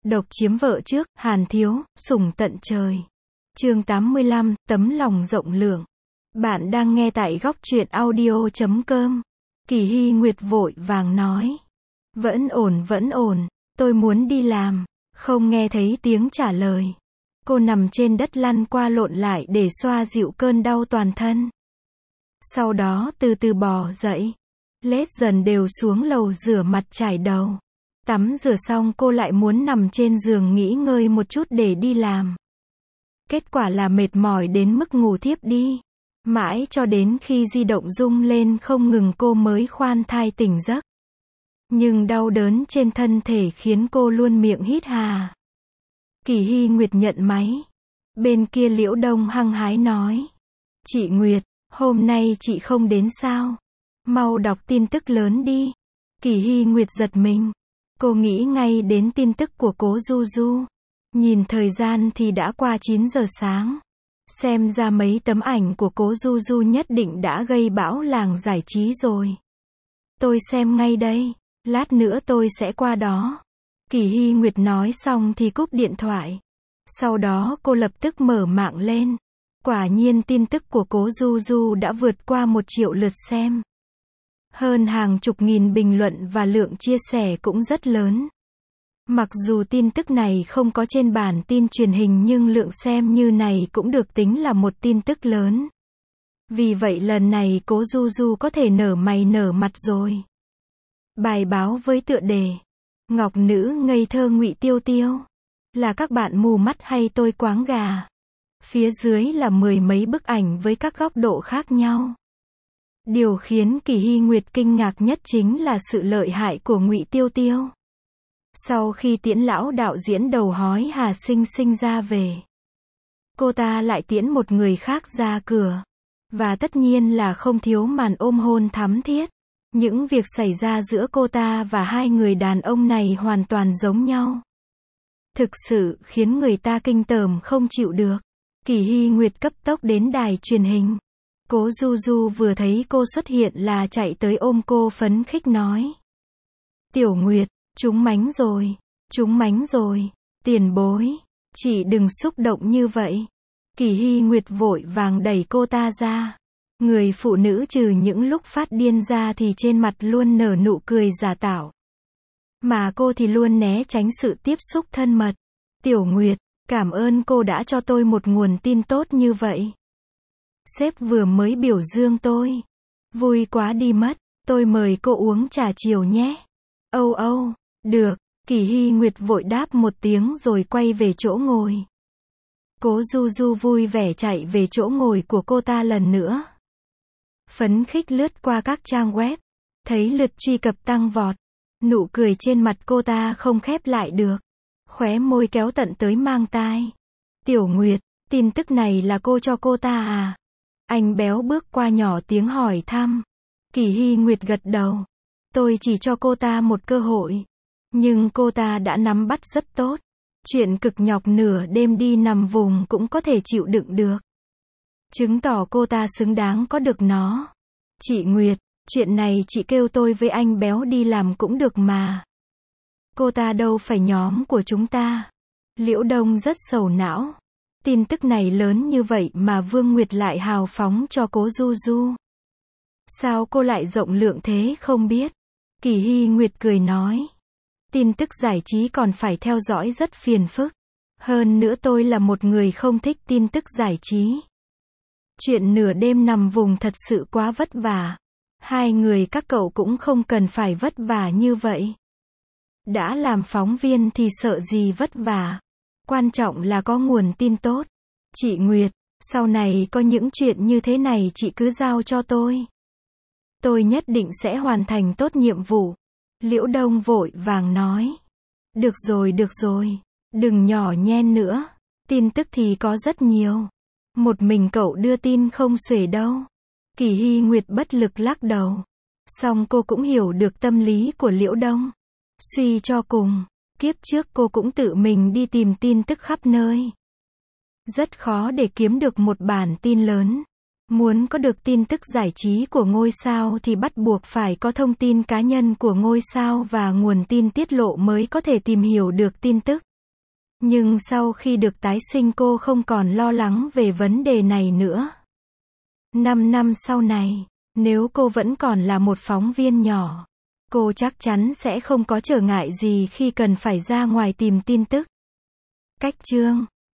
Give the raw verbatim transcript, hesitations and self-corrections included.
Độc chiếm vợ trước, Hàn Thiếu, sủng tận trời. Chương tám mươi lăm, tấm lòng rộng lượng. Bạn đang nghe tại góc truyện audio chấm com. Kỳ Hy Nguyệt vội vàng nói. Vẫn ổn vẫn ổn, tôi muốn đi làm. Không nghe thấy tiếng trả lời. Cô nằm trên đất lăn qua lộn lại để xoa dịu cơn đau toàn thân. Sau đó từ từ bò dậy. Lết dần đều xuống lầu rửa mặt chải đầu. Tắm rửa xong cô lại muốn nằm trên giường nghỉ ngơi một chút để đi làm. Kết quả là mệt mỏi đến mức ngủ thiếp đi. Mãi cho đến khi di động rung lên không ngừng cô mới khoan thai tỉnh giấc. Nhưng đau đớn trên thân thể khiến cô luôn miệng hít hà. Kỳ Hy Nguyệt nhận máy. Bên kia Liễu Đông hăng hái nói. Chị Nguyệt, hôm nay chị không đến sao? Mau đọc tin tức lớn đi. Kỳ Hy Nguyệt giật mình. Cô nghĩ ngay đến tin tức của Cố Du Du. Nhìn thời gian thì đã qua chín giờ sáng. Xem ra mấy tấm ảnh của Cố Du Du nhất định đã gây bão làng giải trí rồi. Tôi xem ngay đây. Lát nữa tôi sẽ qua đó. Kỳ Hy Nguyệt nói xong thì cúp điện thoại. Sau đó cô lập tức mở mạng lên. Quả nhiên tin tức của Cố Du Du đã vượt qua một triệu lượt xem. Hơn hàng chục nghìn bình luận và lượng chia sẻ cũng rất lớn. Mặc dù tin tức này không có trên bản tin truyền hình nhưng lượng xem như này cũng được tính là một tin tức lớn. Vì vậy lần này Cố Du Du có thể nở mày nở mặt rồi. Bài báo với tựa đề Ngọc nữ ngây thơ Ngụy Tiêu Tiêu. Là các bạn mù mắt hay tôi quáng gà? Phía dưới là mười mấy bức ảnh với các góc độ khác nhau. Điều khiến Kỳ Hy Nguyệt kinh ngạc nhất chính là sự lợi hại của Ngụy Tiêu Tiêu. Sau khi tiễn lão đạo diễn đầu hói Hà Sinh Sinh ra về, cô ta lại tiễn một người khác ra cửa. Và tất nhiên là không thiếu màn ôm hôn thắm thiết. Những việc xảy ra giữa cô ta và hai người đàn ông này hoàn toàn giống nhau. Thực sự khiến người ta kinh tởm không chịu được. Kỳ Hy Nguyệt cấp tốc đến đài truyền hình. Cố Du Du vừa thấy cô xuất hiện là chạy tới ôm cô phấn khích nói. Tiểu Nguyệt, chúng mánh rồi, chúng mánh rồi, tiền bối, chị đừng xúc động như vậy. Kỳ Hy Nguyệt vội vàng đẩy cô ta ra. Người phụ nữ trừ những lúc phát điên ra thì trên mặt luôn nở nụ cười giả tạo. Mà cô thì luôn né tránh sự tiếp xúc thân mật. Tiểu Nguyệt, cảm ơn cô đã cho tôi một nguồn tin tốt như vậy. Sếp vừa mới biểu dương tôi. Vui quá đi mất, tôi mời cô uống trà chiều nhé. Âu âu, được, Kỳ Hy Nguyệt vội đáp một tiếng rồi quay về chỗ ngồi. Cố Du Du vui vẻ chạy về chỗ ngồi của cô ta lần nữa. Phấn khích lướt qua các trang web. Thấy lượt truy cập tăng vọt. Nụ cười trên mặt cô ta không khép lại được. Khóe môi kéo tận tới mang tai. Tiểu Nguyệt, tin tức này là cô cho cô ta à? Anh béo bước qua nhỏ tiếng hỏi thăm. Kỳ Hy Nguyệt gật đầu. Tôi chỉ cho cô ta một cơ hội. Nhưng cô ta đã nắm bắt rất tốt. Chuyện cực nhọc nửa đêm đi nằm vùng cũng có thể chịu đựng được. Chứng tỏ cô ta xứng đáng có được nó. Chị Nguyệt, chuyện này chị kêu tôi với anh béo đi làm cũng được mà. Cô ta đâu phải nhóm của chúng ta. Liễu Đông rất sầu não. Tin tức này lớn như vậy mà Vương Nguyệt lại hào phóng cho Cố Du Du. Sao cô lại rộng lượng thế không biết? Kỳ Hy Nguyệt cười nói. Tin tức giải trí còn phải theo dõi rất phiền phức. Hơn nữa tôi là một người không thích tin tức giải trí. Chuyện nửa đêm nằm vùng thật sự quá vất vả. Hai người các cậu cũng không cần phải vất vả như vậy. Đã làm phóng viên thì sợ gì vất vả. Quan trọng là có nguồn tin tốt. Chị Nguyệt, sau này có những chuyện như thế này chị cứ giao cho tôi. Tôi nhất định sẽ hoàn thành tốt nhiệm vụ. Liễu Đông vội vàng nói. Được rồi được rồi, đừng nhỏ nhen nữa. Tin tức thì có rất nhiều. Một mình cậu đưa tin không xuể đâu. Kỳ Hy Nguyệt bất lực lắc đầu. Song cô cũng hiểu được tâm lý của Liễu Đông. Suy cho cùng, kiếp trước cô cũng tự mình đi tìm tin tức khắp nơi. Rất khó để kiếm được một bản tin lớn. Muốn có được tin tức giải trí của ngôi sao thì bắt buộc phải có thông tin cá nhân của ngôi sao và nguồn tin tiết lộ mới có thể tìm hiểu được tin tức. Nhưng sau khi được tái sinh cô không còn lo lắng về vấn đề này nữa. Năm năm sau này, nếu cô vẫn còn là một phóng viên nhỏ, cô chắc chắn sẽ không có trở ngại gì khi cần phải ra ngoài tìm tin tức. Cách chương